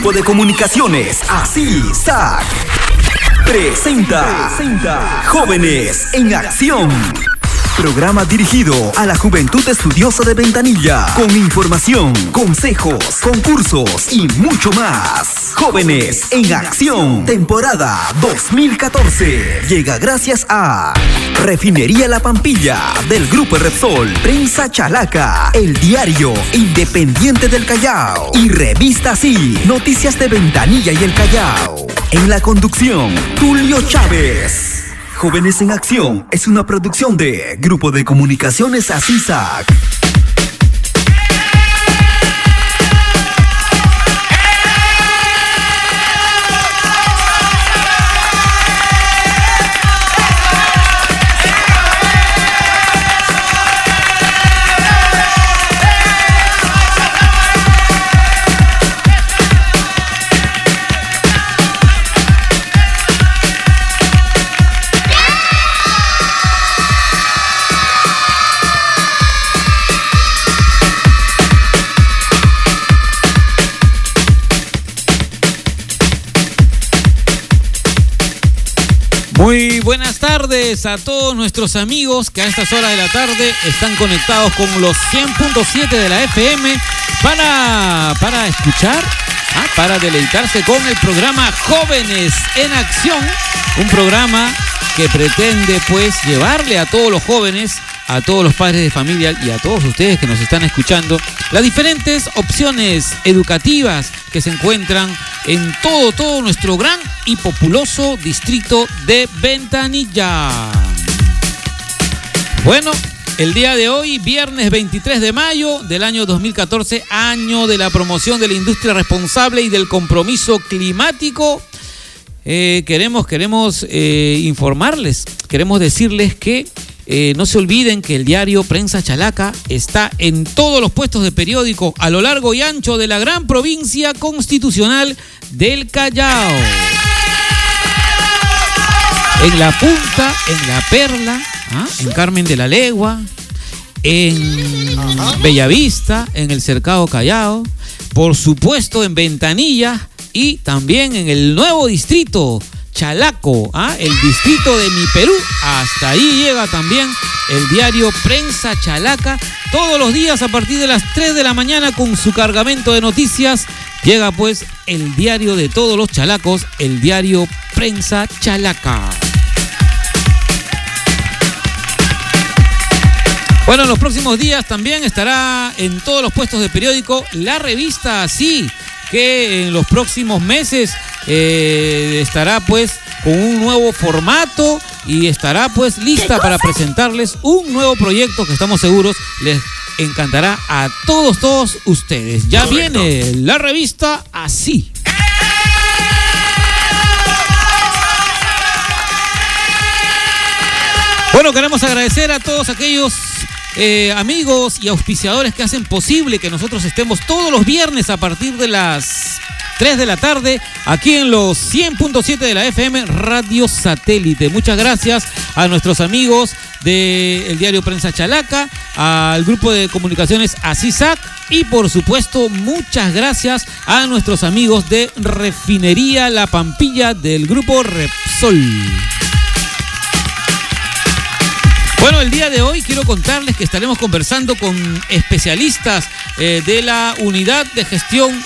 Grupo de Comunicaciones ASISAC presenta Jóvenes en Acción. Programa dirigido a la juventud estudiosa de Ventanilla, con información, consejos, concursos y mucho más. Jóvenes en Acción, temporada 2014. Llega gracias a Refinería La Pampilla, del Grupo Repsol, Prensa Chalaca, El Diario Independiente del Callao y Revista Sí, noticias de Ventanilla y el Callao. En la conducción, Tulio Chávez. Jóvenes en Acción es una producción de Grupo de Comunicaciones ASISAC. Muy buenas tardes a todos nuestros amigos que a estas horas de la tarde están conectados con los 100.7 de la FM para escuchar, para deleitarse con el programa Jóvenes en Acción, un programa que pretende pues llevarle a todos los jóvenes, a todos los padres de familia y a todos ustedes que nos están escuchando las diferentes opciones educativas que se encuentran en todo nuestro gran y populoso distrito de Ventanilla. Bueno, el día de hoy, viernes 23 de mayo del año 2014, año de la promoción de la industria responsable y del compromiso climático, queremos informarles, queremos decirles que no se olviden que el diario Prensa Chalaca está en todos los puestos de periódico a lo largo y ancho de la gran provincia constitucional del Callao. En La Punta, en La Perla, en Carmen de la Legua, en Bellavista, en el Cercado Callao, por supuesto en Ventanilla y también en el nuevo distrito Chalaco, el distrito de Mi Perú. Hasta ahí llega también el diario Prensa Chalaca. Todos los días a partir de las 3 de la mañana con su cargamento de noticias llega pues el diario de todos los chalacos, el diario Prensa Chalaca. Bueno, en los próximos días también estará en todos los puestos de periódico la revista Sí, que en los próximos meses estará pues con un nuevo formato y estará pues lista para presentarles un nuevo proyecto que estamos seguros les encantará a todos ustedes. Ya Correcto. Viene la revista Así. Bueno, queremos agradecer a todos aquellos amigos y auspiciadores que hacen posible que nosotros estemos todos los viernes a partir de las 3 de la tarde aquí en los 100.7 de la FM Radio Satélite. Muchas gracias a nuestros amigos del diario Prensa Chalaca, al grupo de comunicaciones ASISAC y por supuesto muchas gracias a nuestros amigos de Refinería La Pampilla del grupo Repsol. Bueno, el día de hoy quiero contarles que estaremos conversando con especialistas de la unidad de gestión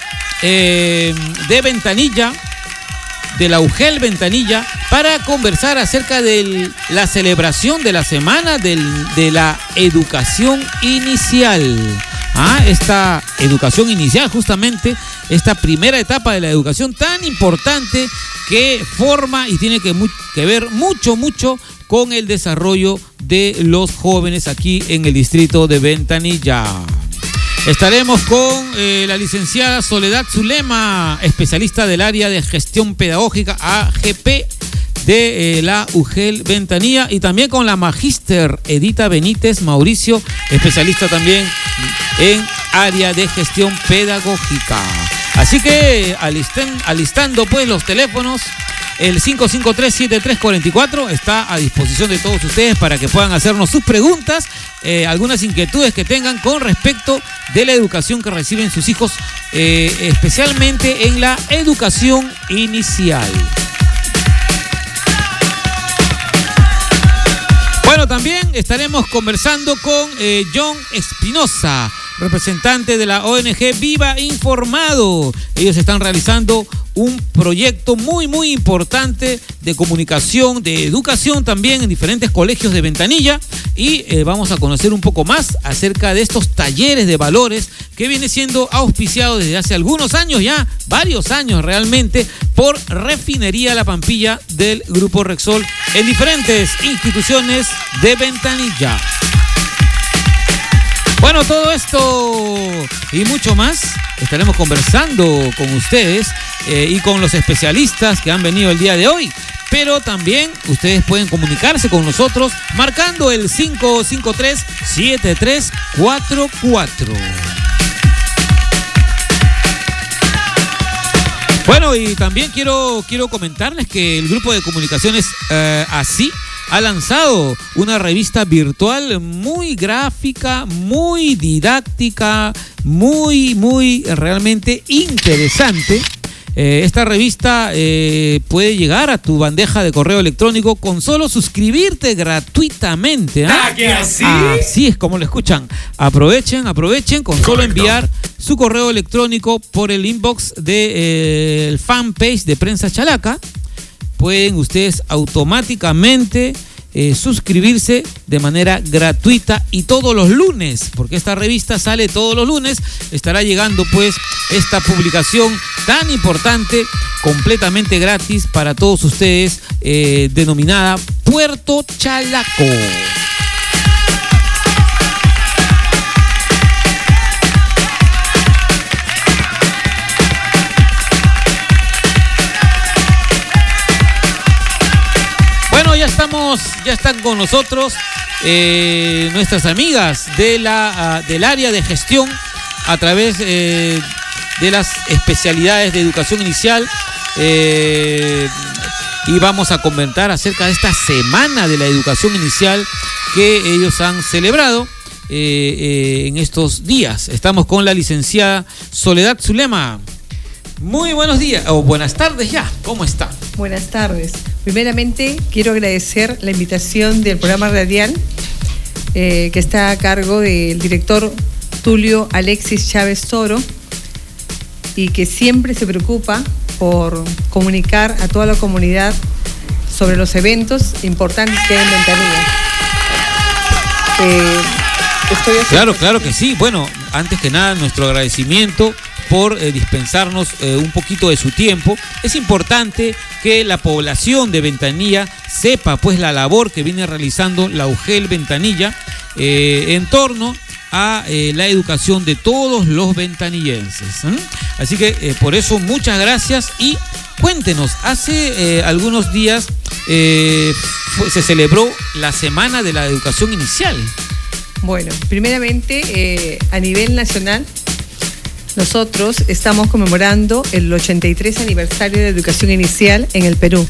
de Ventanilla, de la UGEL Ventanilla, para conversar acerca de la celebración de la semana de la educación inicial. Esta educación inicial, justamente esta primera etapa de la educación tan importante que forma y tiene que ver mucho con el desarrollo de los jóvenes aquí en el distrito de Ventanilla. Estaremos con la licenciada Soledad Zulema, especialista del área de gestión pedagógica AGP de la UGEL Ventanilla, y también con la magíster Edita Benítez Mauricio, especialista también en área de gestión pedagógica. Así que alistando pues los teléfonos, el 553-7344 está a disposición de todos ustedes para que puedan hacernos sus preguntas algunas inquietudes que tengan con respecto de la educación que reciben sus hijos, especialmente en la educación inicial. Bueno, también estaremos conversando con John Espinosa, representante de la ONG Viva Informado. Ellos están realizando un proyecto muy importante de comunicación, de educación también en diferentes colegios de Ventanilla, y vamos a conocer un poco más acerca de estos talleres de valores que viene siendo auspiciado desde hace algunos años ya, varios años realmente, por Refinería La Pampilla del Grupo Rexol en diferentes instituciones de Ventanilla. Bueno, todo esto y mucho más estaremos conversando con ustedes y con los especialistas que han venido el día de hoy. Pero también ustedes pueden comunicarse con nosotros marcando el 553-7344. Bueno, y también quiero comentarles que el grupo de comunicaciones Así ha lanzado una revista virtual muy gráfica, muy didáctica, muy realmente interesante. Esta revista puede llegar a tu bandeja de correo electrónico con solo suscribirte gratuitamente. ¿Ah, que así? Así es como lo escuchan. Aprovechen con solo enviar su correo electrónico por el inbox del fanpage de Prensa Chalaca. Pueden ustedes automáticamente suscribirse de manera gratuita, y todos los lunes, porque esta revista sale todos los lunes, estará llegando pues esta publicación tan importante, completamente gratis para todos ustedes, denominada Puerto Chalaco. Ya están con nosotros nuestras amigas del área de gestión a través de las especialidades de educación inicial, y vamos a comentar acerca de esta semana de la educación inicial que ellos han celebrado en estos días. Estamos con la licenciada Soledad Zulema. Muy buenos días, o buenas tardes ya, ¿cómo está? Buenas tardes. Primeramente, quiero agradecer la invitación del programa radial que está a cargo del director Tulio Alexis Chávez Toro, y que siempre se preocupa por comunicar a toda la comunidad sobre los eventos importantes que hay en Ventanilla. Claro que sí. Bueno, antes que nada, nuestro agradecimiento por dispensarnos un poquito de su tiempo. Es importante que la población de Ventanilla sepa pues la labor que viene realizando la UGEL Ventanilla en torno a la educación de todos los ventanillenses. Así que por eso muchas gracias, y cuéntenos, hace algunos días se celebró la Semana de la Educación Inicial. Bueno, primeramente a nivel nacional nosotros estamos conmemorando el 83 aniversario de la educación inicial en el Perú.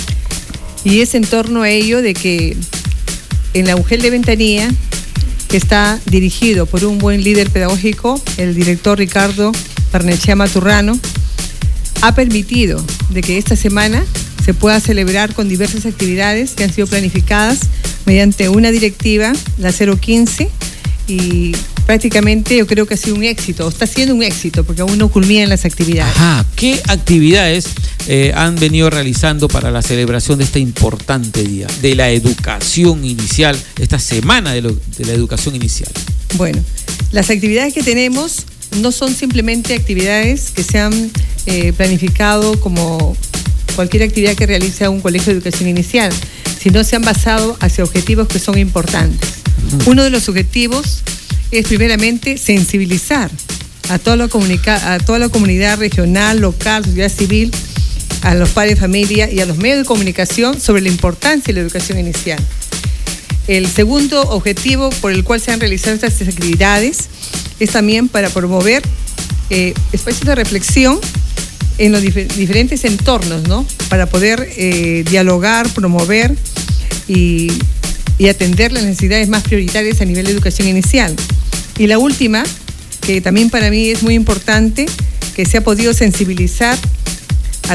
Y es en torno a ello de que en la UGEL de Ventanilla, que está dirigido por un buen líder pedagógico, el director Ricardo Barnechea Maturrano, ha permitido de que esta semana se pueda celebrar con diversas actividades que han sido planificadas mediante una directiva, la 015, y prácticamente yo creo que ha sido un éxito, está siendo un éxito, porque aún no culminan las actividades. Ajá, ¿qué actividades han venido realizando para la celebración de este importante día de la educación inicial, esta semana de la educación inicial? Bueno, las actividades que tenemos no son simplemente actividades que se han planificado como cualquier actividad que realiza un colegio de educación inicial, sino se han basado hacia objetivos que son importantes. Uno de los objetivos es primeramente sensibilizar a toda la comunidad regional, local, sociedad civil, a los padres de familia y a los medios de comunicación sobre la importancia de la educación inicial. El segundo objetivo por el cual se han realizado estas actividades es también para promover espacios de reflexión en los diferentes entornos, ¿no? Para poder dialogar, promover y y atender las necesidades más prioritarias a nivel de educación inicial. Y la última, que también para mí es muy importante, que se ha podido sensibilizar a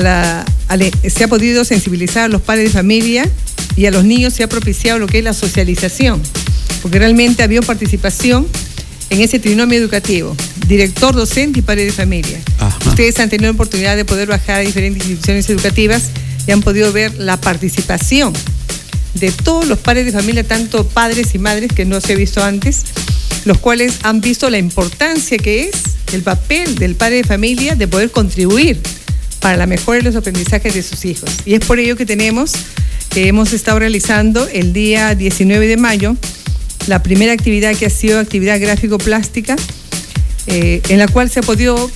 los padres de familia y a los niños, se ha propiciado lo que es la socialización, porque realmente ha habido participación en ese trinomio educativo, director, docente y padre de familia. Ajá. Ustedes han tenido la oportunidad de poder bajar a diferentes instituciones educativas y han podido ver la participación de todos los padres de familia, tanto padres y madres, que no se ha visto antes, los cuales han visto la importancia que es el papel del padre de familia de poder contribuir para la mejora de los aprendizajes de sus hijos. Y es por ello que hemos estado realizando el día 19 de mayo la primera actividad, que ha sido actividad gráfico-plástica, en la cual se ha podido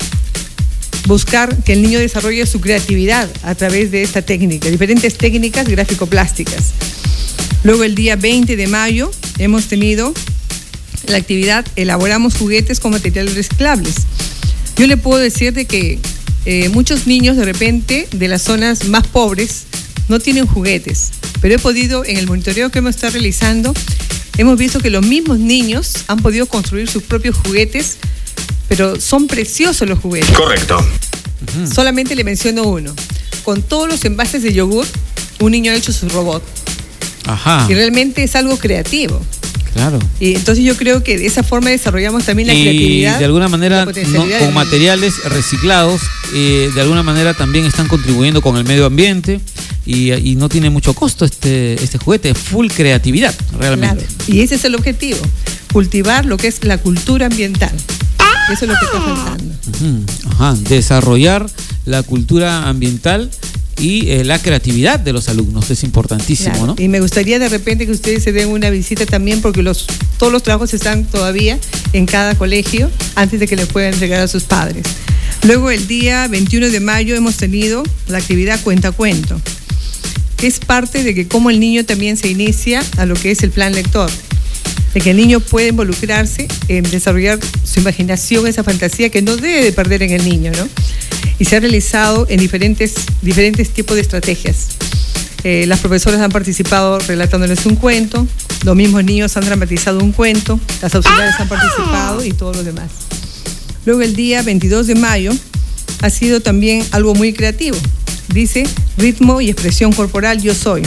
buscar que el niño desarrolle su creatividad a través de esta técnica, diferentes técnicas gráfico-plásticas. Luego el día 20 de mayo hemos tenido la actividad Elaboramos juguetes con materiales reciclables. Yo le puedo decir de que muchos niños de repente de las zonas más pobres no tienen juguetes, pero he podido, en el monitoreo que hemos estado realizando, hemos visto que los mismos niños han podido construir sus propios juguetes, pero son preciosos los juguetes. Correcto. Solamente le menciono uno. Con todos los envases de yogur, un niño ha hecho su robot. Ajá. Y realmente es algo creativo. Claro. Y entonces yo creo que de esa forma desarrollamos también la creatividad. Y de alguna manera, con materiales reciclados, de alguna manera también están contribuyendo con el medio ambiente y no tiene mucho costo este juguete, full creatividad, realmente. Claro. Y ese es el objetivo, cultivar lo que es la cultura ambiental. Eso es lo que está faltando. Ajá. Desarrollar la cultura ambiental y la creatividad de los alumnos es importantísimo, claro, ¿no? Y me gustaría de repente que ustedes se den una visita también, porque todos los trabajos están todavía en cada colegio antes de que les puedan entregar a sus padres. Luego el día 21 de mayo hemos tenido la actividad Cuentacuento, que es parte de que cómo el niño también se inicia a lo que es el plan lector, de que el niño puede involucrarse en desarrollar su imaginación, esa fantasía que no debe de perder en el niño, ¿no? Y se ha realizado en diferentes tipos de estrategias. Las profesoras han participado relatándoles un cuento, los mismos niños han dramatizado un cuento, las auxiliares han participado y todo lo demás. Luego el día 22 de mayo ha sido también algo muy creativo. Dice, ritmo y expresión corporal, yo soy.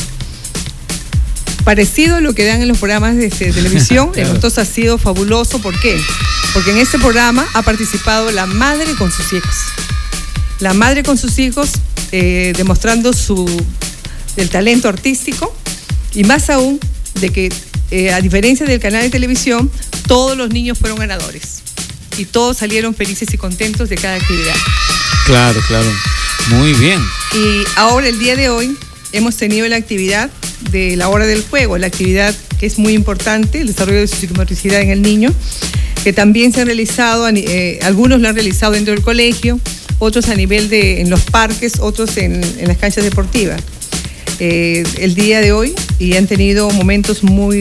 Parecido a lo que dan en los programas de televisión, claro. Entonces ha sido fabuloso. ¿Por qué? Porque en este programa ha participado la madre con sus hijos. La madre con sus hijos demostrando el talento artístico, y más aún de que a diferencia del canal de televisión, todos los niños fueron ganadores y todos salieron felices y contentos de cada actividad. Claro, claro. Muy bien. Y ahora, el día de hoy, hemos tenido la actividad de la hora del juego, la actividad que es muy importante, el desarrollo de su psicomotricidad en el niño, que también se han realizado, algunos lo han realizado dentro del colegio, otros a nivel en los parques, otros en las canchas deportivas. El día de hoy, y han tenido momentos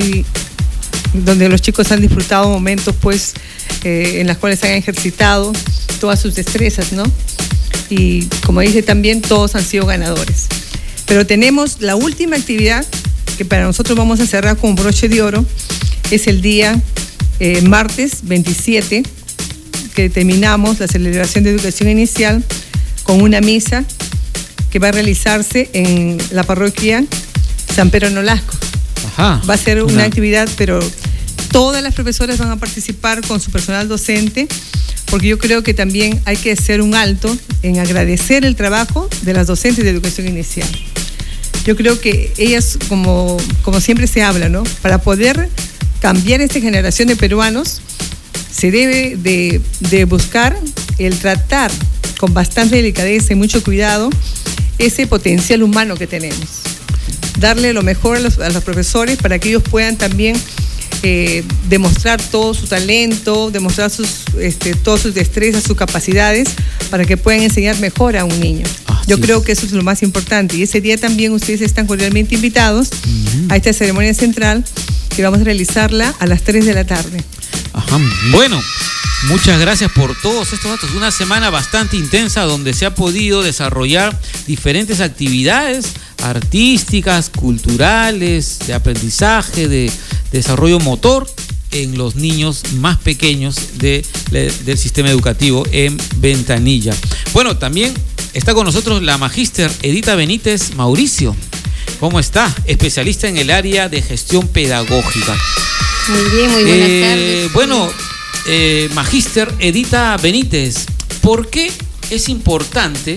donde los chicos han disfrutado momentos pues en los cuales han ejercitado todas sus destrezas, ¿no? Y como dice también, todos han sido ganadores. Pero tenemos la última actividad que para nosotros vamos a cerrar con broche de oro, es el día martes 27, que terminamos la celebración de educación inicial con una misa que va a realizarse en la parroquia San Pedro Nolasco. Ajá. Va a ser una actividad, pero todas las profesoras van a participar con su personal docente, porque yo creo que también hay que hacer un alto en agradecer el trabajo de las docentes de educación inicial. Yo creo que ellas, como siempre se habla, ¿no? Para poder cambiar esta generación de peruanos, se debe de buscar el tratar con bastante delicadeza y mucho cuidado ese potencial humano que tenemos. Darle lo mejor a los profesores para que ellos puedan también demostrar todo su talento, demostrar todas sus destrezas, sus capacidades, para que puedan enseñar mejor a un niño. Yo creo que eso es lo más importante. Y ese día también ustedes están cordialmente invitados a esta ceremonia central, que vamos a realizarla a las 3 de la tarde. Ajá. Bueno, muchas gracias por todos estos datos. Una semana bastante intensa donde se ha podido desarrollar diferentes actividades artísticas, culturales, de aprendizaje, de desarrollo motor en los niños más pequeños del sistema educativo en Ventanilla. Bueno, también está con nosotros la magíster Edita Benítez Mauricio. ¿Cómo está? Especialista en el área de gestión pedagógica. Muy bien, muy buenas tardes. Bueno, magíster Edita Benítez, ¿por qué es importante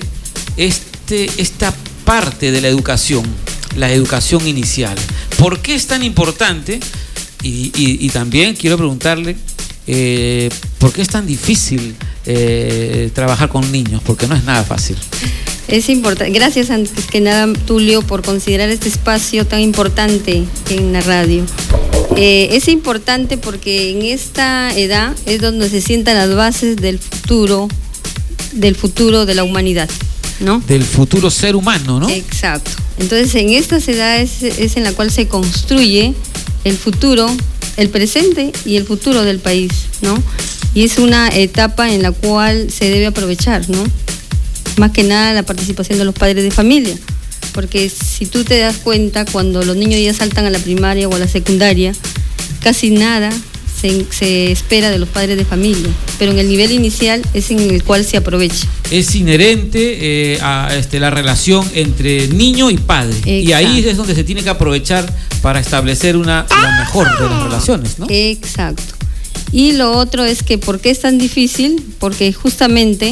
esta parte de la educación inicial? ¿Por qué es tan importante? Y también quiero preguntarle ¿por qué es tan difícil trabajar con niños? Porque no es nada fácil. Es importante. Gracias antes que nada, Tulio, por considerar este espacio tan importante en la radio. Es importante porque en esta edad es donde se sientan las bases del futuro de la humanidad, ¿no? Del futuro ser humano, ¿no? Exacto. Entonces, en estas edades es en la cual se construye el futuro, el presente y el futuro del país, ¿no? Y es una etapa en la cual se debe aprovechar, ¿no? Más que nada la participación de los padres de familia, porque si tú te das cuenta, cuando los niños ya saltan a la primaria o a la secundaria, casi nada se espera de los padres de familia, pero en el nivel inicial es en el cual se aprovecha. Es inherente a la relación entre niño y padre. Exacto. Y ahí es donde se tiene que aprovechar para establecer la mejor de las relaciones, ¿no? Exacto. Y lo otro es que, ¿por qué es tan difícil? Porque justamente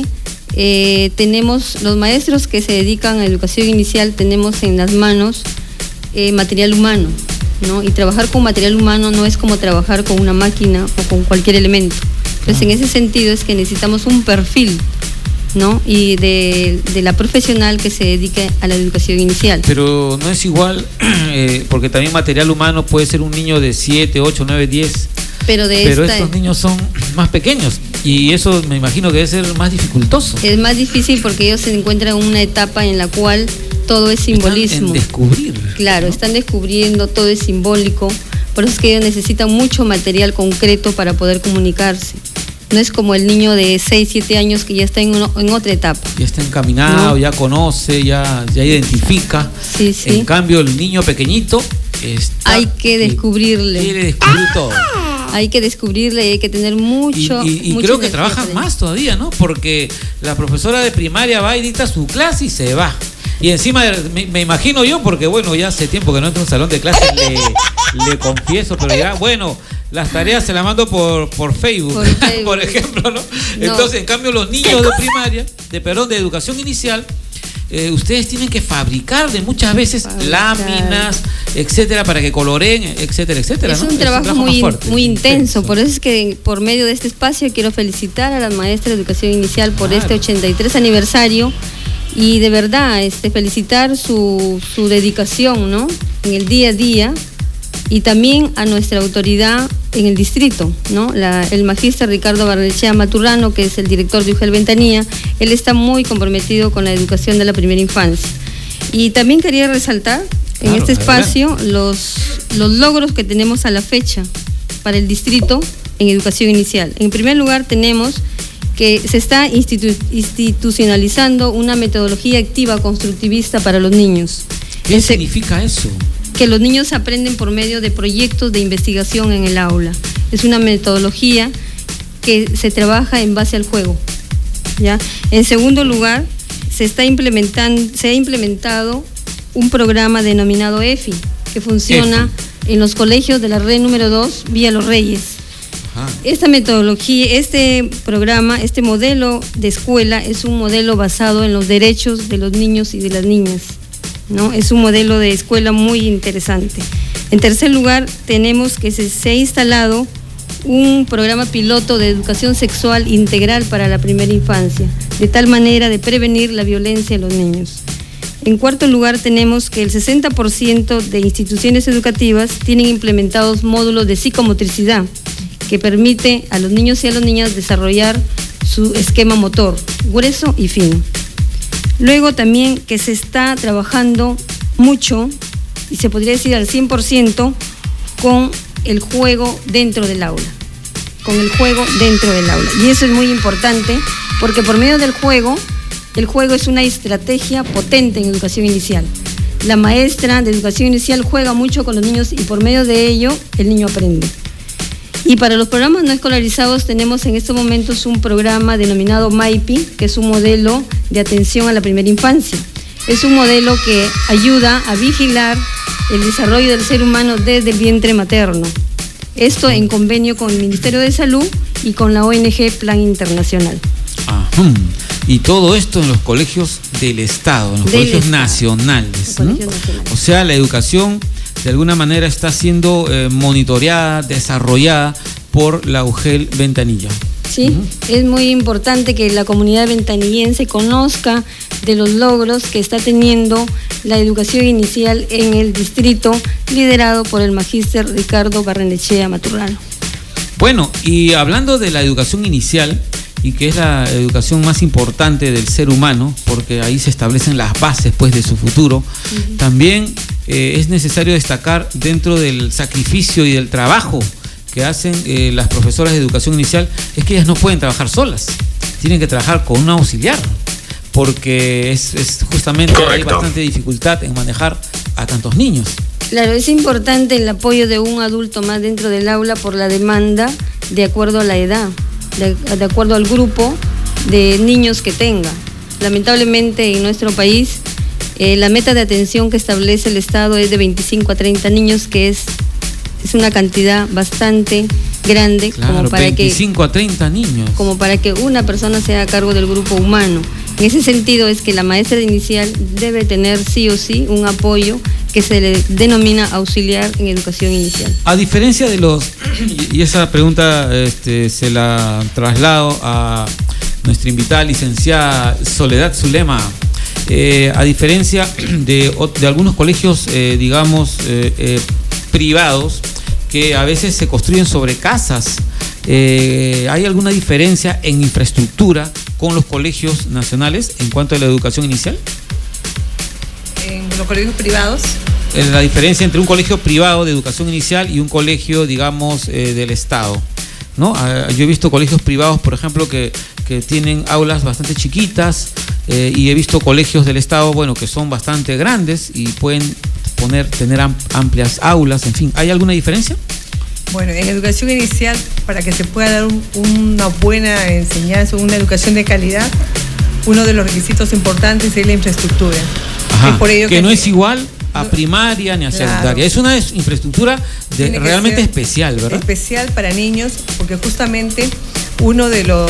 tenemos los maestros que se dedican a educación inicial, tenemos en las manos material humano, ¿no? Y trabajar con material humano no es como trabajar con una máquina o con cualquier elemento. Entonces, en ese sentido es que necesitamos un perfil, ¿no? Y de la profesional que se dedique a la educación inicial. Pero no es igual, porque también material humano puede ser un niño de 7, 8, 9, 10. Pero estos niños son más pequeños y eso me imagino que debe ser más dificultoso. Es más difícil porque ellos se encuentran en una etapa en la cual todo es simbolismo. Están en descubrir. Claro, ¿no? Están descubriendo, todo es simbólico. Por eso es que ellos necesitan mucho material concreto para poder comunicarse. No es como el niño de 6, 7 años que ya está en otra etapa. Ya está encaminado, ¿no? Ya conoce, ya identifica. Sí, sí. En cambio, el niño pequeñito hay que descubrirle. Quiere descubrir todo. Hay que descubrirle, hay que tener mucho. Y creo que trabajan más todavía, ¿no? Porque la profesora de primaria va y dicta su clase y se va. Y encima, me imagino yo, porque bueno, ya hace tiempo que no entro a un salón de clases, le confieso, pero ya, bueno, las tareas se las mando por Facebook, por ejemplo, ¿no? Entonces, en cambio, los niños de primaria, de educación inicial, ustedes tienen que fabricar de muchas veces láminas, etcétera, para que coloreen, etcétera, etcétera. Es un trabajo muy intenso. Por eso es que por medio de este espacio quiero felicitar a las maestras de educación inicial por este 83 aniversario y de verdad felicitar su dedicación, ¿no? En el día a día, y también a nuestra autoridad en el distrito, ¿no? El magíster Ricardo Barnechea Maturrano, que es el director de UGEL Ventanilla. Él está muy comprometido con la educación de la primera infancia. Y también quería resaltar en este espacio los logros que tenemos a la fecha para el distrito en educación inicial. En primer lugar, tenemos que se está institucionalizando una metodología activa constructivista para los niños. ¿Qué significa eso? Que los niños aprenden por medio de proyectos de investigación en el aula. Es una metodología que se trabaja en base al juego, ¿ya? En segundo lugar, se ha implementado un programa denominado EFI, que funciona en los colegios de la red número 2, Vía Los Reyes. Esta metodología, este programa, este modelo de escuela es un modelo basado en los derechos de los niños y de las niñas, ¿no? Es un modelo de escuela muy interesante. En tercer lugar, tenemos que se ha instalado un programa piloto de educación sexual integral para la primera infancia, de tal manera de prevenir la violencia en los niños. En cuarto lugar, tenemos que el 60% de instituciones educativas tienen implementados módulos de psicomotricidad que permite a los niños y a las niñas desarrollar su esquema motor, grueso y fino. Luego también que se está trabajando mucho, y se podría decir al 100%, con el juego dentro del aula. Y eso es muy importante, porque por medio del juego, el juego es una estrategia potente en educación inicial. la maestra de educación inicial juega mucho con los niños y por medio de ello el niño aprende. Y para los programas no escolarizados tenemos en estos momentos un programa denominado MAIPI, que es un modelo de atención a la primera infancia. Es un modelo que ayuda a vigilar el desarrollo del ser humano desde el vientre materno. Esto en convenio con el Ministerio de Salud y con la ONG Plan Internacional. Ajá. Y todo esto en los colegios del Estado, en los colegios nacionales. O sea, la educación de alguna manera está siendo monitoreada, desarrollada por la UGEL Ventanilla. Sí, es muy importante que la comunidad ventanillense conozca de los logros que está teniendo la educación inicial en el distrito, liderado por el magíster Ricardo Barrenechea Maturrano. Bueno, y hablando de la educación inicial, y que es la educación más importante del ser humano, porque ahí se establecen las bases pues de su futuro, también es necesario destacar dentro del sacrificio y del trabajo que hacen las profesoras de educación inicial, es que ellas no pueden trabajar solas, tienen que trabajar con un auxiliar, porque es justamente hay bastante dificultad en manejar a tantos niños. Claro, es importante el apoyo de un adulto más dentro del aula por la demanda de acuerdo a la edad, de acuerdo al grupo de niños que tenga. Lamentablemente en nuestro país la meta de atención que establece el Estado es de 25 a 30 niños, que es una cantidad bastante grande, claro, como para 25 a 30 niños. Como para que una persona sea a cargo del grupo humano. En ese sentido es que la maestra inicial debe tener sí o sí un apoyo que se le denomina auxiliar en educación inicial. A diferencia de los, y esa pregunta se la traslado a nuestra invitada licenciada Soledad Zulema, a diferencia de algunos colegios, privados, que a veces se construyen sobre casas, ¿hay alguna diferencia en infraestructura con los colegios nacionales en cuanto a la educación inicial? En los colegios privados. La diferencia entre un colegio privado de educación inicial y un colegio, del Estado, ¿no? Yo he visto colegios privados, por ejemplo, que tienen aulas bastante chiquitas, y he visto colegios del Estado, que son bastante grandes y pueden tener amplias aulas, en fin. ¿Hay alguna diferencia? Bueno, en educación inicial, para que se pueda dar una buena enseñanza, una educación de calidad, uno de los requisitos importantes es la infraestructura. Ajá, es por ello que no es igual a primaria ni a secundaria. Es una infraestructura realmente especial, ¿verdad? Especial para niños, porque justamente uno de los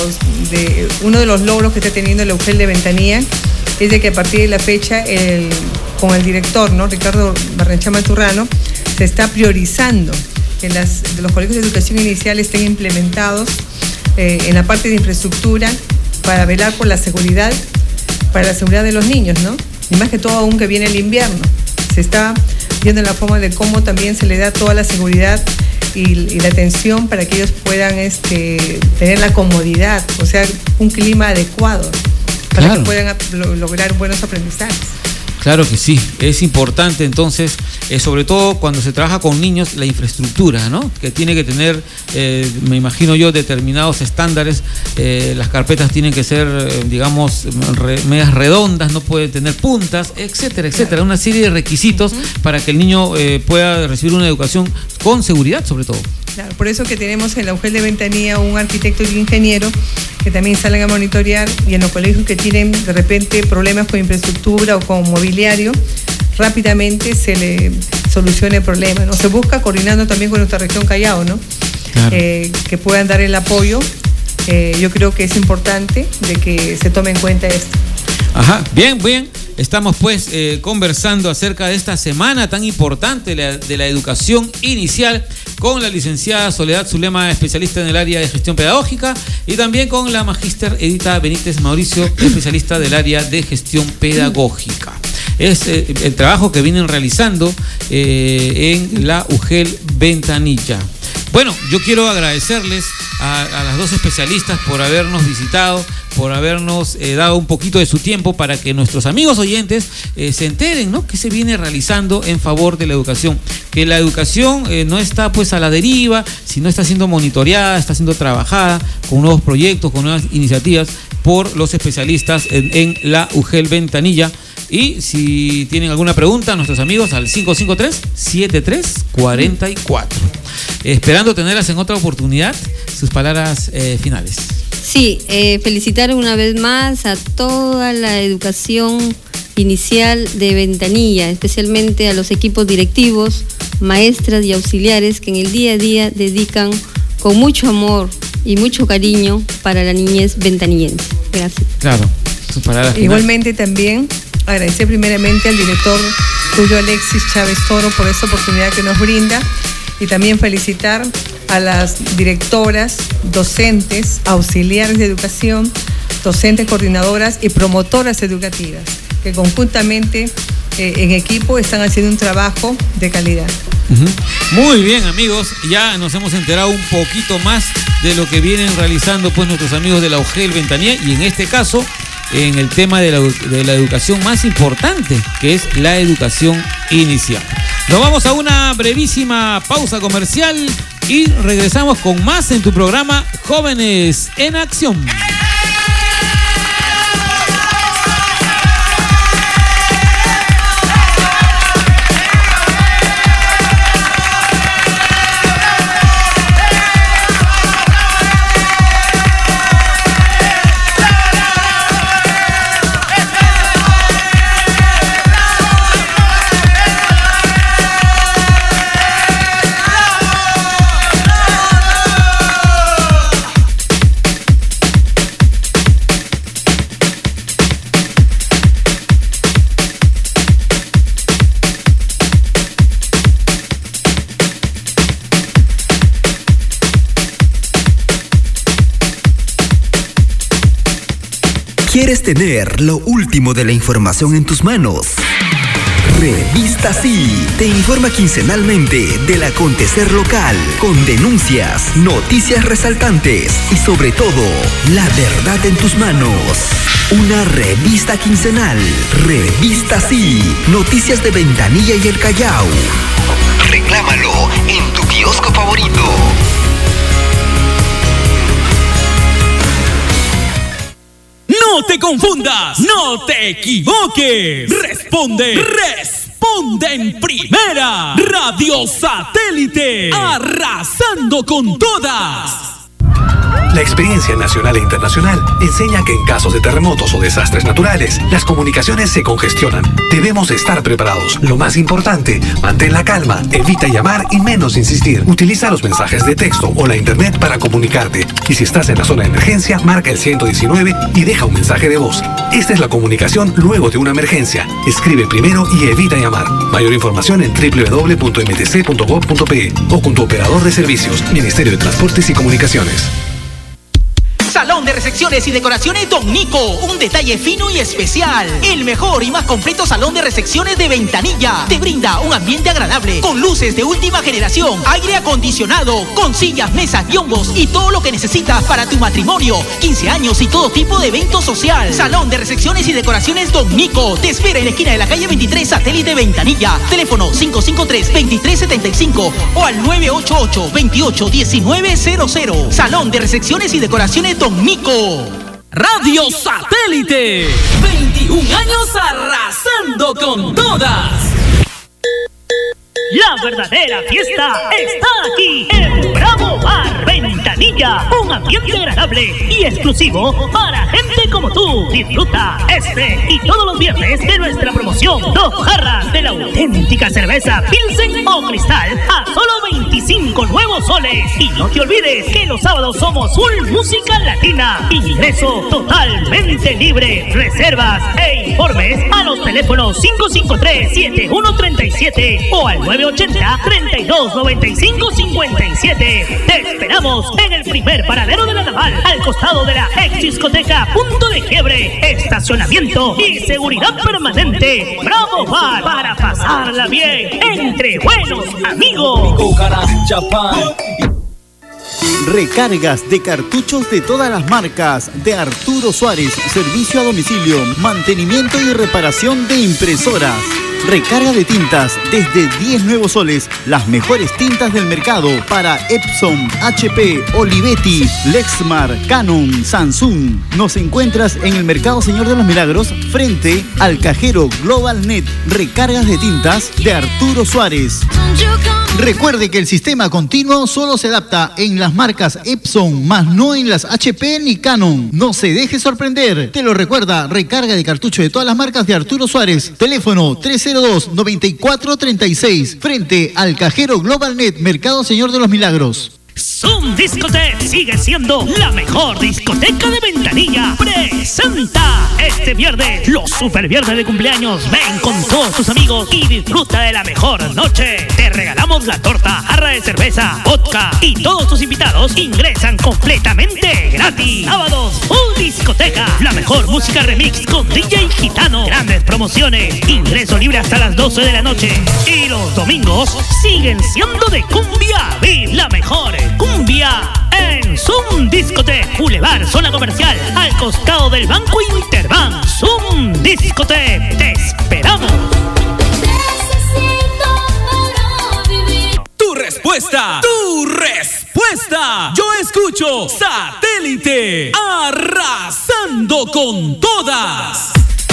logros que está teniendo la UGEL de Ventanilla es de que a partir de la fecha con el director, ¿no?, Ricardo Barrenechea Maturrano, se está priorizando que los colegios de educación inicial estén implementados en la parte de infraestructura para velar por la seguridad, para la seguridad de los niños, ¿no? Y más que todo aún que viene el invierno. Se está viendo la forma de cómo también se le da toda la seguridad y la atención para que ellos puedan tener la comodidad, o sea, un clima adecuado para que puedan lograr buenos aprendizajes. Claro que sí, es importante entonces, sobre todo cuando se trabaja con niños, la infraestructura, ¿no? Que tiene que tener, me imagino yo, determinados estándares. Las carpetas tienen que ser, medias redondas, no pueden tener puntas, etcétera, etcétera. Una serie de requisitos para que el niño pueda recibir una educación con seguridad, sobre todo. Claro, por eso que tenemos en la UGEL de Ventanilla un arquitecto y un ingeniero que también salen a monitorear, y en los colegios que tienen de repente problemas con infraestructura o con mobiliario, rápidamente se le soluciona el problema, ¿no? Se busca coordinando también con nuestra región Callao, ¿no? Claro. Que puedan dar el apoyo. Yo creo que es importante de que se tome en cuenta esto. Ajá, bien. Estamos pues conversando acerca de esta semana tan importante de la educación inicial con la licenciada Soledad Zulema, especialista en el área de gestión pedagógica, y también con la magíster Edita Benítez Mauricio, especialista del área de gestión pedagógica. Es el trabajo que vienen realizando en la UGEL Ventanilla. Bueno, yo quiero agradecerles a las dos especialistas por habernos visitado, por habernos dado un poquito de su tiempo para que nuestros amigos oyentes se enteren, ¿no?, qué se viene realizando en favor de la educación. Que la educación no está pues a la deriva, sino está siendo monitoreada, está siendo trabajada con nuevos proyectos, con nuevas iniciativas por los especialistas en la UGEL Ventanilla. Y si tienen alguna pregunta, nuestros amigos al 553-7344. Esperando tenerlas en otra oportunidad, sus palabras finales. Sí, felicitar una vez más a toda la educación inicial de Ventanilla, especialmente a los equipos directivos, maestras y auxiliares que en el día a día dedican con mucho amor y mucho cariño para la niñez ventanillense. Gracias. Claro, sus palabras finales. Igualmente también agradecer primeramente al director Julio Alexis Chávez Toro por esta oportunidad que nos brinda y también felicitar a las directoras, docentes, auxiliares de educación, docentes coordinadoras y promotoras educativas que conjuntamente en equipo están haciendo un trabajo de calidad. Muy bien, amigos, ya nos hemos enterado un poquito más de lo que vienen realizando pues nuestros amigos de la UGEL Ventanilla, y en este caso en el tema de la educación más importante, que es la educación inicial. Nos vamos a una brevísima pausa comercial y regresamos con más en tu programa Jóvenes en Acción. ¿Quieres tener lo último de la información en tus manos? Revista Sí te informa quincenalmente del acontecer local, con denuncias, noticias resaltantes y sobre todo, la verdad en tus manos. Una revista quincenal. Revista Sí. Noticias de Ventanilla y el Callao. Reclámalo en tu kiosco favorito. No te confundas, no te equivoques. Responde en primera. Radio Satélite, arrasando con todas. La experiencia nacional e internacional enseña que en casos de terremotos o desastres naturales, las comunicaciones se congestionan. Debemos estar preparados. Lo más importante, mantén la calma, evita llamar y menos insistir. Utiliza los mensajes de texto o la internet para comunicarte. Y si estás en la zona de emergencia, marca el 119 y deja un mensaje de voz. Esta es la comunicación luego de una emergencia. Escribe primero y evita llamar. Mayor información en www.mtc.gov.pe o con tu operador de servicios, Ministerio de Transportes y Comunicaciones. Salón de recepciones y decoraciones Don Nico, un detalle fino y especial. El mejor y más completo salón de recepciones de Ventanilla. Te brinda un ambiente agradable, con luces de última generación, aire acondicionado, con sillas, mesas, yombos y todo lo que necesitas para tu matrimonio, 15 años y todo tipo de evento social. Salón de recepciones y decoraciones Don Nico. Te espera en la esquina de la calle 23 Satélite Ventanilla. Teléfono 553-2375 o al 988-281900. Salón de recepciones y decoraciones Don Nico. Radio Satélite, 21 años arrasando con todas. La verdadera fiesta está aquí en Bravo Bar Ventanilla. Un ambiente agradable y exclusivo para gente como tú. Disfruta este y todos los viernes de nuestra promoción. 2 jarras de la auténtica cerveza Pilsen o Cristal a solo 25 nuevos soles. Y no te olvides que los sábados somos full música latina. Ingreso totalmente libre. Reservas e informes a los teléfonos 553-7137 o al 980-3295-57. Te esperamos en el primer paradero de la Naval, al costado de la ex discoteca Punto de Quiebre. Estacionamiento y seguridad permanente. Bravo Bar, para pasarla bien entre buenos amigos. Recargas de cartuchos de todas las marcas de Arturo Suárez. Servicio a domicilio, mantenimiento y reparación de impresoras. Recarga de tintas desde 10 nuevos soles. Las mejores tintas del mercado para Epson, HP, Olivetti, Lexmar, Canon, Samsung. Nos encuentras en el Mercado Señor de los Milagros frente al cajero Global Net. Recargas de tintas de Arturo Suárez. Recuerde que el sistema continuo solo se adapta en las marcas Epson, más no en las HP ni Canon. No se deje sorprender. Te lo recuerda, recarga de cartucho de todas las marcas de Arturo Suárez. Teléfono 302-9436. Frente al cajero Global Net, Mercado Señor de los Milagros. Zoom Discoteque sigue siendo la mejor discoteca de Ventanilla. Presenta este viernes, los super viernes de cumpleaños. Ven con todos tus amigos y disfruta de la mejor noche. Te regalamos la torta, jarra de cerveza, vodka y todos tus invitados ingresan completamente gratis. Sábados, full discoteca, la mejor música remix con DJ Gitano. Grandes promociones, ingreso libre hasta las 12 de la noche. Y los domingos siguen siendo de cumbia. Vive la mejor cumbia en Zoom Discoteque, Boulevard, zona comercial, al costado del Banco Interbank. Zoom Discoteque, te esperamos. Tu respuesta, tu respuesta. Yo escucho Satélite, arrasando con todas.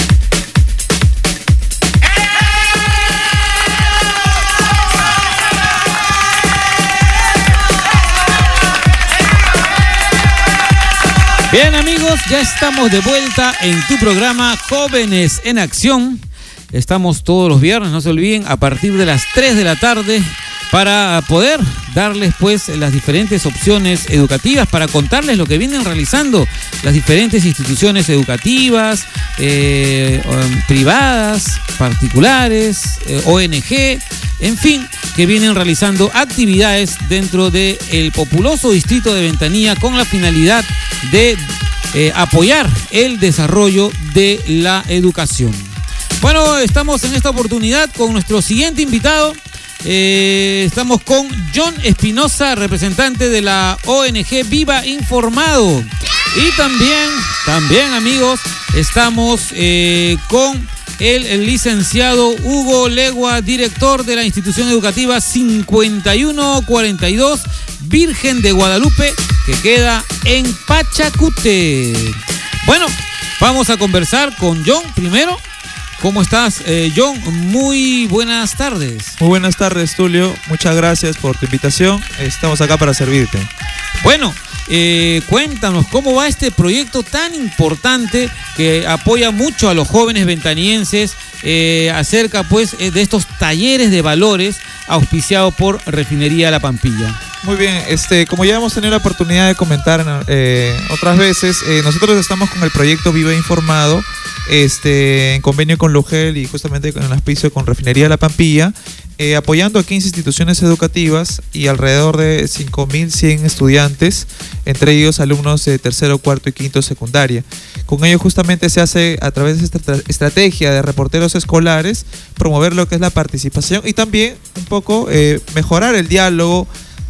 Bien amigos, ya estamos de vuelta en tu programa Jóvenes en Acción. Estamos todos los viernes, no se olviden, a partir de las 3 de la tarde para poder darles pues las diferentes opciones educativas, para contarles lo que vienen realizando las diferentes instituciones educativas, privadas, particulares, ONG, en fin, que vienen realizando actividades dentro del populoso distrito de Ventanilla con la finalidad de apoyar el desarrollo de la educación. Bueno, estamos en esta oportunidad con nuestro siguiente invitado. Estamos con John Espinosa, representante de la ONG Viva Informado. Y también amigos, estamos con el licenciado Hugo Legua, director de la institución educativa 5142 Virgen de Guadalupe, que queda en Pachacútec. Bueno, vamos a conversar con John primero. ¿Cómo estás, John? Muy buenas tardes. Muy buenas tardes, Tulio. Muchas gracias por tu invitación. Estamos acá para servirte. Bueno, cuéntanos cómo va este proyecto tan importante que apoya mucho a los jóvenes ventanienses acerca pues de estos talleres de valores auspiciados por Refinería La Pampilla. Muy bien, como ya hemos tenido la oportunidad de comentar otras veces, nosotros estamos con el proyecto Viva Informado, en convenio con Logel y justamente con el auspicio con Refinería La Pampilla, apoyando a 15 instituciones educativas y alrededor de 5.100 estudiantes, entre ellos alumnos de tercero, cuarto y quinto secundaria. Con ello justamente se hace a través de esta estrategia de reporteros escolares, promover lo que es la participación y también un poco mejorar el diálogo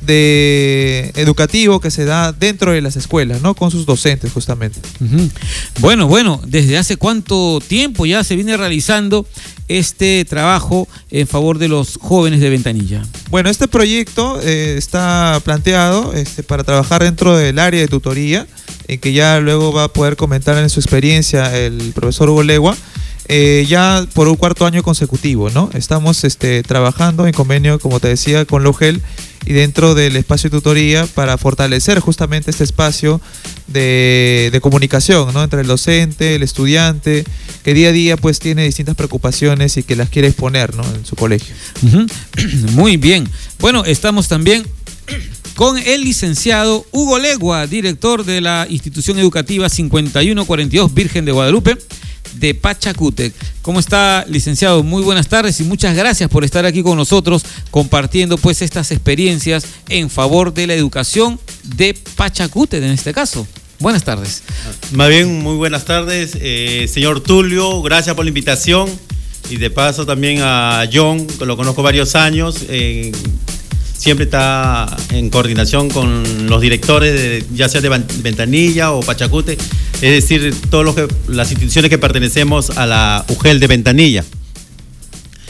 educativo que se da dentro de las escuelas, ¿no? Con sus docentes justamente. Uh-huh. Bueno, ¿desde hace cuánto tiempo ya se viene realizando este trabajo en favor de los jóvenes de Ventanilla? Bueno, este proyecto está planteado para trabajar dentro del área de tutoría, que ya luego va a poder comentar en su experiencia el profesor Hugo Legua, ya por un cuarto año consecutivo, ¿no? Estamos trabajando en convenio, como te decía, con Logel y dentro del espacio de tutoría para fortalecer justamente este espacio de comunicación, ¿no? Entre el docente, el estudiante, que día a día pues tiene distintas preocupaciones y que las quiere exponer, ¿no? En su colegio. Uh-huh. Muy bien. Bueno, estamos también con el licenciado Hugo Legua, director de la institución educativa 5142 Virgen de Guadalupe de Pachacútec. ¿Cómo está, licenciado? Muy buenas tardes y muchas gracias por estar aquí con nosotros compartiendo pues estas experiencias en favor de la educación de Pachacútec en este caso. Buenas tardes. Más bien, muy buenas tardes, señor Tulio, gracias por la invitación y de paso también a John, que lo conozco varios años, siempre está en coordinación con los directores, ya sea de Ventanilla o Pachacútec, es decir, las instituciones que pertenecemos a la UGEL de Ventanilla.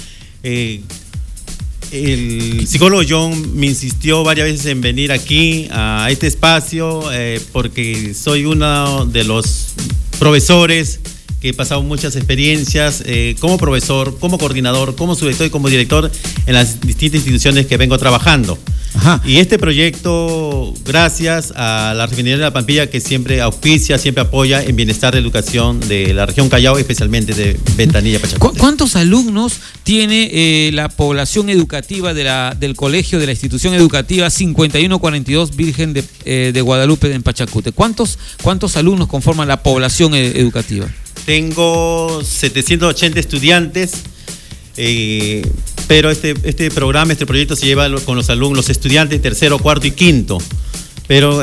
El psicólogo John me insistió varias veces en venir aquí a este espacio porque soy uno de los profesores que he pasado muchas experiencias como profesor, como coordinador, como subdirector y como director en las distintas instituciones que vengo trabajando. Ajá. Y este proyecto, gracias a la Refinería de la Pampilla, que siempre auspicia, siempre apoya en bienestar de educación de la región Callao, especialmente de Ventanilla, Pachacute. ¿Cuántos alumnos tiene la población educativa del colegio, de la institución educativa 5142 Virgen de Guadalupe en Pachacute? ¿Cuántos alumnos conforman la población educativa? Tengo 780 estudiantes, pero este proyecto se lleva con los alumnos, los estudiantes tercero, cuarto y quinto. Pero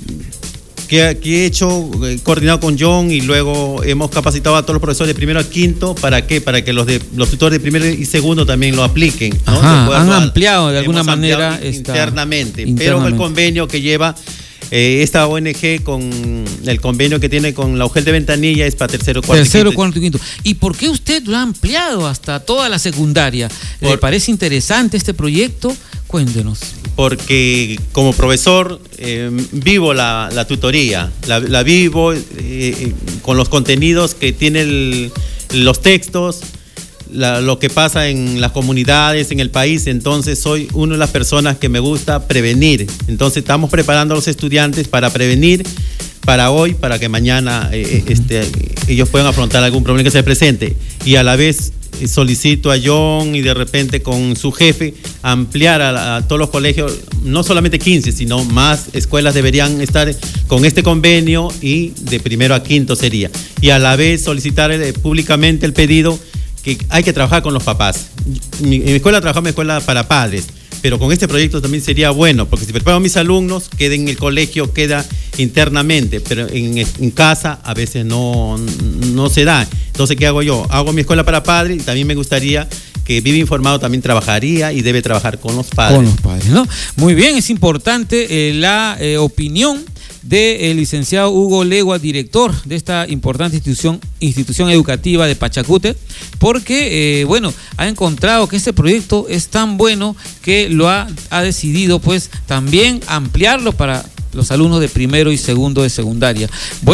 que he hecho, coordinado con John, y luego hemos capacitado a todos los profesores de primero a quinto. ¿Para qué? Para que los tutores de primero y segundo también lo apliquen, ¿no? Ajá, han ampliado de alguna manera internamente, pero el convenio que lleva esta ONG con el convenio que tiene con la UGEL de Ventanilla es para tercero, cuarto y quinto. ¿Y por qué usted lo ha ampliado hasta toda la secundaria? ¿Le parece interesante este proyecto? Cuéntenos. Porque como profesor vivo la tutoría, la vivo con los contenidos que tienen los textos, lo que pasa en las comunidades, en el país. Entonces soy una de las personas que me gusta prevenir. Entonces estamos preparando a los estudiantes para prevenir, para hoy, para que mañana ellos puedan afrontar algún problema que se presente. Y a la vez solicito a John y de repente con su jefe ampliar a todos los colegios, no solamente 15, sino más escuelas deberían estar con este convenio, y de primero a quinto sería. Y a la vez solicitar públicamente el pedido que hay que trabajar con los papás. En mi escuela trabajamos en escuela para padres, pero con este proyecto también sería bueno, porque si preparo a mis alumnos, queda en el colegio, queda internamente, pero en casa a veces no se da. Entonces, ¿qué hago yo? Hago mi escuela para padres, y también me gustaría que Vive Informado también trabajaría y debe trabajar con los padres. Con los padres, ¿no? Muy bien, es importante la opinión del licenciado Hugo Legua, director de esta importante institución educativa de Pachacute, porque ha encontrado que este proyecto es tan bueno que lo ha decidido pues también ampliarlo para los alumnos de primero y segundo de secundaria.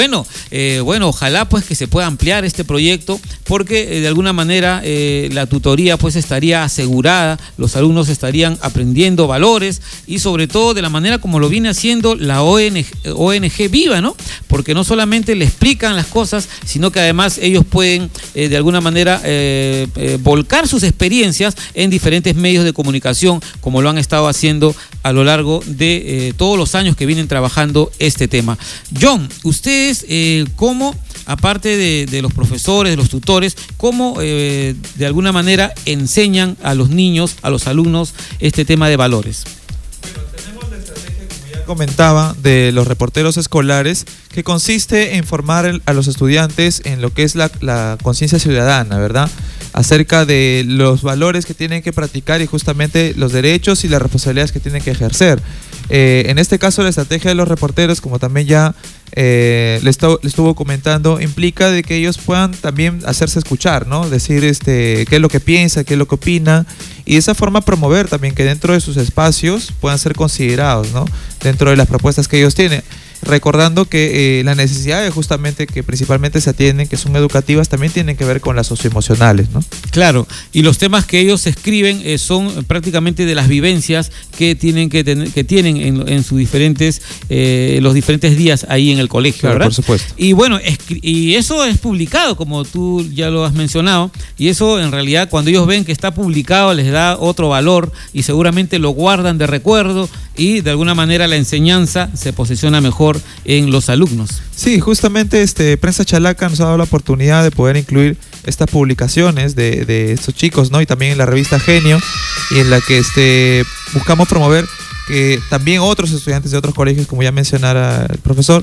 Ojalá pues que se pueda ampliar este proyecto, porque de alguna manera la tutoría pues estaría asegurada, los alumnos estarían aprendiendo valores, y sobre todo de la manera como lo viene haciendo la ONG Viva, ¿no? Porque no solamente le explican las cosas, sino que además ellos pueden de alguna manera volcar sus experiencias en diferentes medios de comunicación, como lo han estado haciendo a lo largo de todos los años que vienen trabajando este tema. John, ustedes ¿cómo, aparte de los profesores, de los tutores, cómo de alguna manera enseñan a los niños, a los alumnos, este tema de valores? Bueno, tenemos la estrategia, como ya comentaba, de los reporteros escolares, que consiste en formar a los estudiantes en lo que es la conciencia ciudadana, ¿verdad? Acerca de los valores que tienen que practicar, y justamente los derechos y las responsabilidades que tienen que ejercer. En este caso, la estrategia de los reporteros, como también ya le estuvo comentando, implica de que ellos puedan también hacerse escuchar, ¿no? Decir qué es lo que piensa, qué es lo que opina, y de esa forma promover también que dentro de sus espacios puedan ser considerados, ¿no? Dentro de las propuestas que ellos tienen. Recordando que las necesidades justamente que principalmente se atienden, que son educativas, también tienen que ver con las socioemocionales, ¿no? Claro, y los temas que ellos escriben son prácticamente de las vivencias que tienen en sus diferentes los diferentes días ahí en el colegio, claro, ¿verdad? Por supuesto. Y bueno, y eso es publicado, como tú ya lo has mencionado, y eso en realidad cuando ellos ven que está publicado les da otro valor, y seguramente lo guardan de recuerdo, y de alguna manera la enseñanza se posiciona mejor en los alumnos. Sí, justamente Prensa Chalaca nos ha dado la oportunidad de poder incluir estas publicaciones de estos chicos, ¿no? Y también en la revista Genio, y en la que buscamos promover que también otros estudiantes de otros colegios, como ya mencionara el profesor,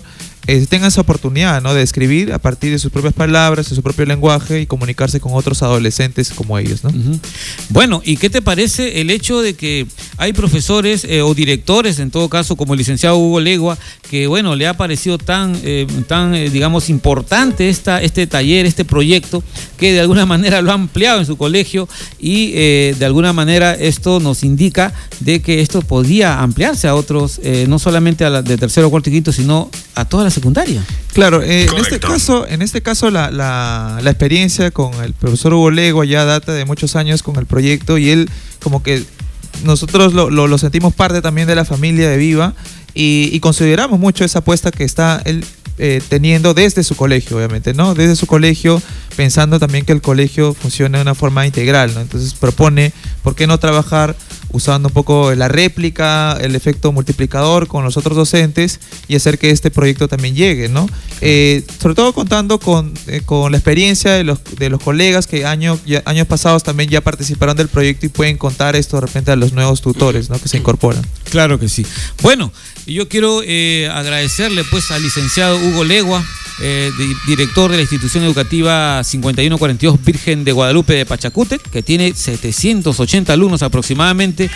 tengan esa oportunidad, ¿no?, de escribir a partir de sus propias palabras, de su propio lenguaje y comunicarse con otros adolescentes como ellos, ¿no? Bueno, ¿y qué te parece el hecho de que hay profesores o directores, en todo caso, como el licenciado Hugo Legua, que bueno, le ha parecido tan digamos, importante este taller, este proyecto, que de alguna manera lo ha ampliado en su colegio y de alguna manera esto nos indica de que esto podía ampliarse a otros, no solamente a la de tercero, cuarto y quinto, sino a toda la secundaria? Claro, en este caso la experiencia con el profesor Hugo Legua ya data de muchos años con el proyecto, y él como que nosotros lo sentimos parte también de la familia de Viva, y consideramos mucho esa apuesta que está él teniendo desde su colegio, obviamente, ¿no? Desde su colegio, pensando también que el colegio funcione de una forma integral, ¿no? Entonces propone, ¿por qué no trabajar usando un poco la réplica, el efecto multiplicador con los otros docentes y hacer que este proyecto también llegue, ¿no? Sobre todo contando con la experiencia de los colegas que años pasados también ya participaron del proyecto y pueden contar esto de repente a los nuevos tutores, ¿no?, que se incorporan. Claro que sí. Bueno, yo quiero agradecerle pues al licenciado Hugo Legua, director de la institución educativa 5142 Virgen de Guadalupe de Pachacútec, que tiene 780 alumnos aproximadamente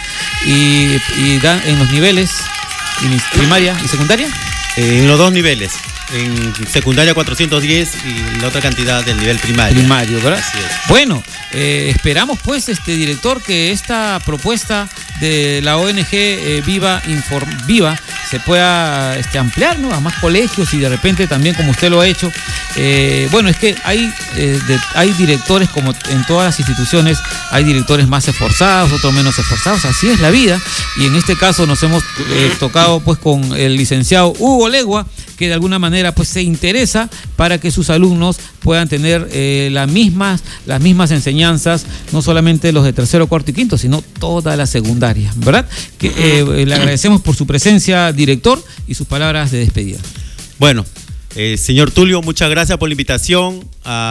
y da en los niveles primaria y secundaria. En los dos niveles, en secundaria 410 y la otra cantidad del nivel primario. ¿Verdad? Bueno, esperamos pues, director, que esta propuesta de la ONG Viva se pueda ampliar, ¿no?, a más colegios, y de repente también, como usted lo ha hecho. Bueno, es que hay directores, como en todas las instituciones, hay directores más esforzados, otros menos esforzados, así es la vida, y en este caso nos hemos tocado pues con el licenciado Hugo Legua, que de alguna manera pues se interesa para que sus alumnos puedan tener las mismas enseñanzas, no solamente los de tercero, cuarto y quinto, sino toda la secundaria, ¿verdad? Le agradecemos por su presencia, director, y sus palabras de despedida. Bueno, señor Tulio, muchas gracias por la invitación,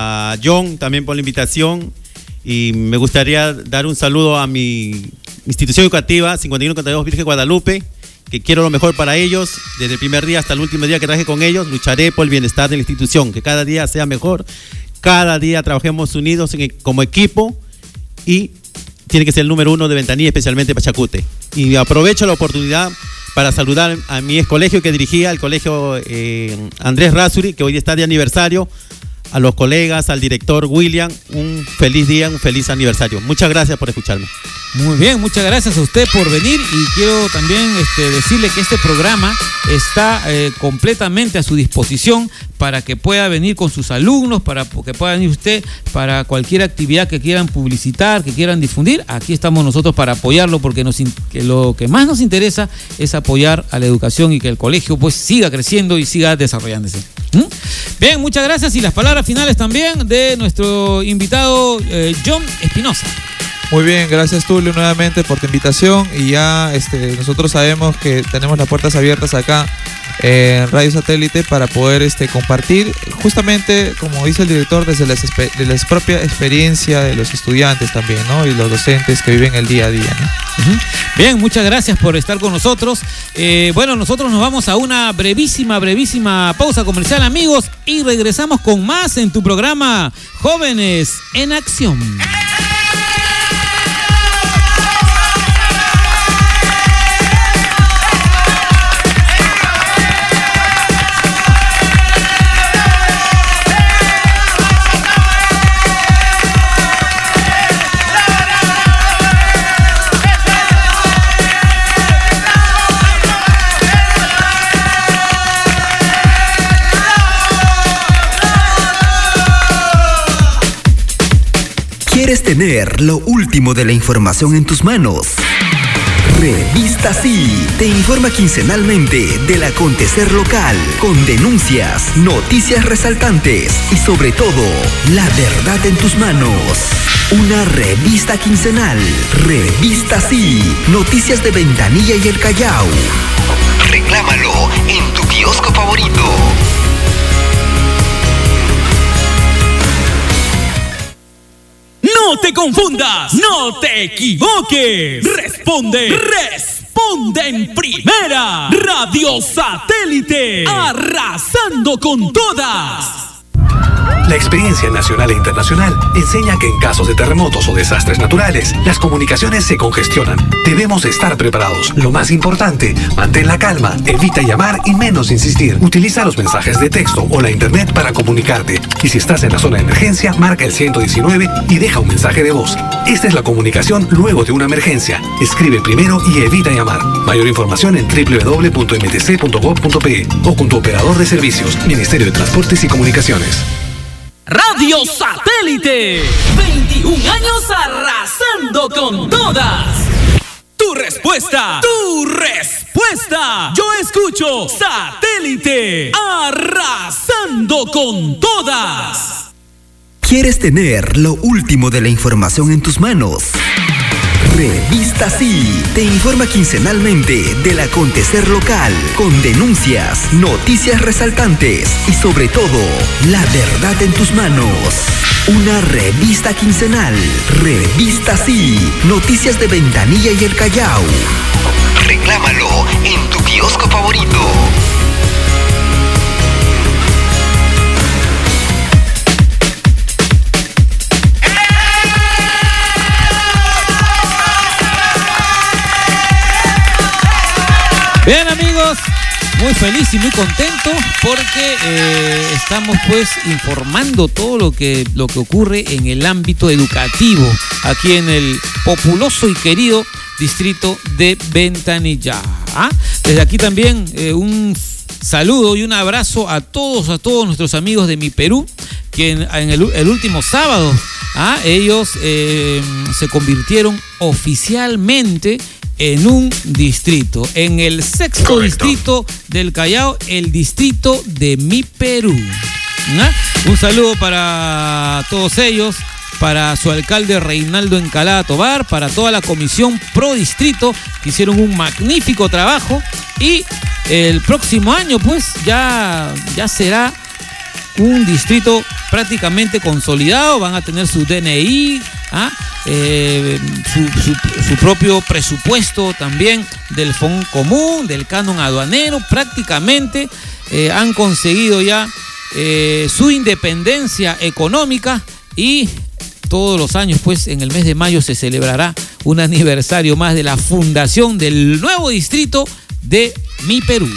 a John también por la invitación, y me gustaría dar un saludo a mi institución educativa 5142 Virgen de Guadalupe, que quiero lo mejor para ellos. Desde el primer día hasta el último día que trabajé con ellos, lucharé por el bienestar de la institución, que cada día sea mejor, cada día trabajemos unidos como equipo, y tiene que ser el número 1 de Ventanilla, especialmente Pachacútec. Y aprovecho la oportunidad para saludar a mi ex colegio que dirigía, el colegio Andrés Razuri, que hoy día está de aniversario, a los colegas, al director William, un feliz día, un feliz aniversario. Muchas gracias por escucharme. Muy bien, muchas gracias a usted por venir, y quiero también decirle que este programa está completamente a su disposición para que pueda venir con sus alumnos, para que pueda venir usted para cualquier actividad que quieran publicitar, que quieran difundir. Aquí estamos nosotros para apoyarlo, porque lo que más nos interesa es apoyar a la educación y que el colegio pues siga creciendo y siga desarrollándose. Bien, muchas gracias, y las palabras finales también de nuestro invitado John Espinosa. Muy bien, gracias Tulio nuevamente por tu invitación, y ya nosotros sabemos que tenemos las puertas abiertas acá en Radio Satélite para poder compartir, justamente como dice el director, desde la propia experiencia de los estudiantes también, ¿no?, y los docentes que viven el día a día, ¿no? Bien, muchas gracias por estar con nosotros. Bueno, nosotros nos vamos a una brevísima pausa comercial, amigos, y regresamos con más en tu programa Jóvenes en Acción. ¿Quieres tener lo último de la información en tus manos? Revista Sí te informa quincenalmente del acontecer local, con denuncias, noticias resaltantes y sobre todo, la verdad en tus manos. Una revista quincenal. Revista Sí, noticias de Ventanilla y el Callao. Reclámalo en tu kiosco favorito. No te confundas, no te equivoques. Responde responde en primera. Radio Satélite, arrasando con todas. La experiencia nacional e internacional enseña que en casos de terremotos o desastres naturales, las comunicaciones se congestionan. Debemos estar preparados. Lo más importante, mantén la calma, evita llamar y menos insistir. Utiliza los mensajes de texto o la internet para comunicarte. Y si estás en la zona de emergencia, marca el 119 y deja un mensaje de voz. Esta es la comunicación luego de una emergencia. Escribe primero y evita llamar. Mayor información en www.mtc.gov.pe o con tu operador de servicios, Ministerio de Transportes y Comunicaciones. Radio Satélite, 21 años arrasando con todas. Tu respuesta, yo escucho Satélite, arrasando con todas. ¿Quieres tener lo último de la información en tus manos? Revista Sí te informa quincenalmente del acontecer local, con denuncias, noticias resaltantes y sobre todo, la verdad en tus manos. Una revista quincenal. Revista Sí. Noticias de Ventanilla y el Callao. Reclámalo en tu kiosco favorito. Bien, amigos, muy feliz y muy contento porque estamos pues informando todo lo que ocurre en el ámbito educativo aquí en el populoso y querido distrito de Ventanilla. Desde aquí también un saludo y un abrazo a todos nuestros amigos de Mi Perú, que en el último sábado ellos se convirtieron oficialmente en un distrito, en el sexto distrito del Callao, el distrito de Mi Perú. Un saludo para todos ellos, para su alcalde Reinaldo Encalada Tobar, para toda la comisión pro distrito que hicieron un magnífico trabajo, y el próximo año pues ya será un distrito prácticamente consolidado. Van a tener su DNI, su propio presupuesto también del Fondo Común, del canon aduanero. Prácticamente han conseguido ya su independencia económica, y todos los años pues en el mes de mayo se celebrará un aniversario más de la fundación del nuevo distrito de Mi Perú.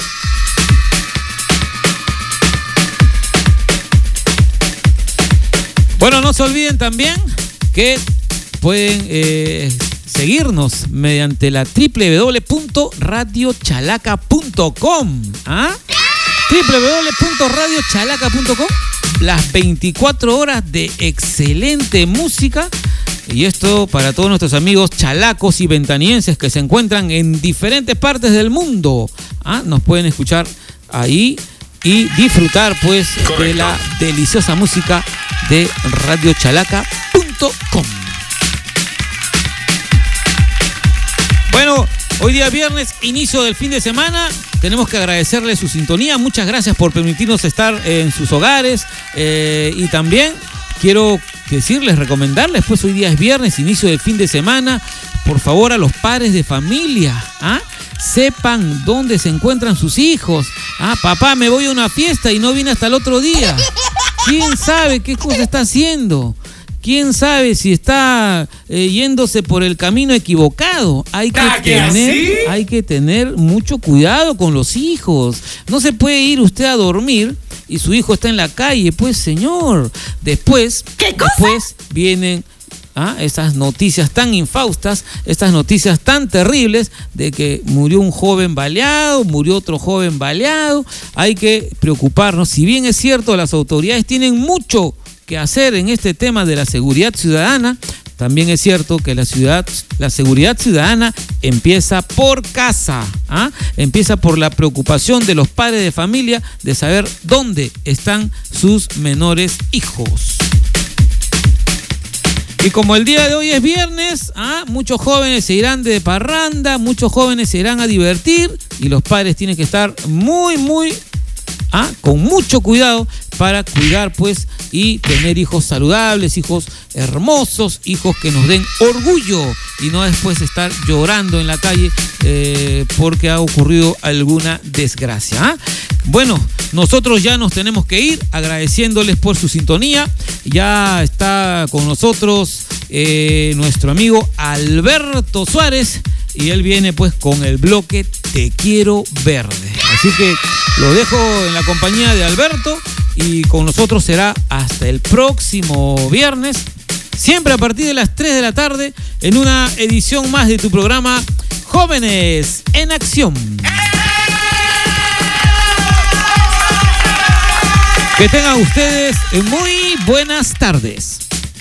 Bueno, no se olviden también que pueden seguirnos mediante la www.radiochalaca.com. www.radiochalaca.com. Las 24 horas de excelente música. Y esto para todos nuestros amigos chalacos y ventanienses que se encuentran en diferentes partes del mundo. Nos pueden escuchar ahí y disfrutar pues de la deliciosa música de radiochalaca.com. Bueno, hoy día viernes, inicio del fin de semana. Tenemos que agradecerle su sintonía. Muchas gracias por permitirnos estar en sus hogares. Y también quiero decirles, recomendarles, pues hoy día es viernes, inicio del fin de semana. Por favor, a los padres de familia, sepan dónde se encuentran sus hijos. Papá, me voy a una fiesta y no vine hasta el otro día. ¿Quién sabe qué cosa está haciendo? ¿Quién sabe si está yéndose por el camino equivocado? Hay que tener mucho cuidado con los hijos. No se puede ir usted a dormir y su hijo está en la calle, pues señor. Después vienen esas noticias tan infaustas, estas noticias tan terribles de que murió un joven baleado, murió otro joven baleado. Hay que preocuparnos. Si bien es cierto, las autoridades tienen mucho que hacer en este tema de la seguridad ciudadana, también es cierto que la seguridad ciudadana empieza por casa, empieza por la preocupación de los padres de familia de saber dónde están sus menores hijos. Y como el día de hoy es viernes, muchos jóvenes se irán de parranda, muchos jóvenes se irán a divertir, y los padres tienen que estar muy con mucho cuidado para cuidar pues y tener hijos saludables, hijos hermosos, hijos que nos den orgullo y no después estar llorando en la calle porque ha ocurrido alguna desgracia. Bueno, nosotros ya nos tenemos que ir agradeciéndoles por su sintonía. Ya está con nosotros nuestro amigo Alberto Suárez y él viene pues con el bloque Te Quiero Verde. Así que lo dejo en la compañía de Alberto y con nosotros será hasta el próximo viernes, siempre a partir de las 3 de la tarde, en una edición más de tu programa Jóvenes en Acción. Que tengan ustedes muy buenas tardes.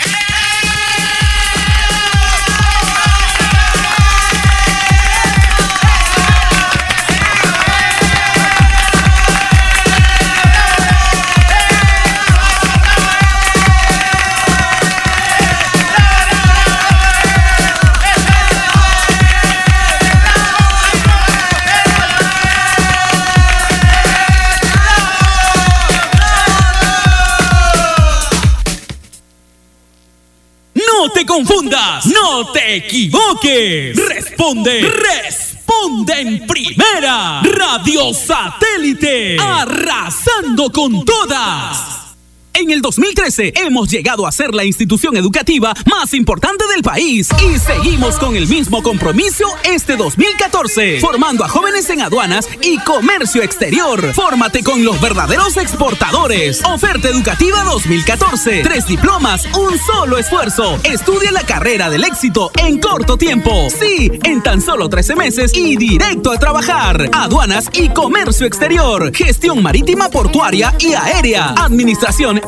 No te confundas, no te equivoques. Responde en primera. Radio Satélite, arrasando con todas. En el 2013 hemos llegado a ser la institución educativa más importante del país y seguimos con el mismo compromiso este 2014, formando a jóvenes en aduanas y comercio exterior. Fórmate con los verdaderos exportadores. Oferta educativa 2014, 3 diplomas, un solo esfuerzo. Estudia la carrera del éxito en corto tiempo. Sí, en tan solo 13 meses y directo a trabajar. Aduanas y comercio exterior, gestión marítima, portuaria y aérea, administración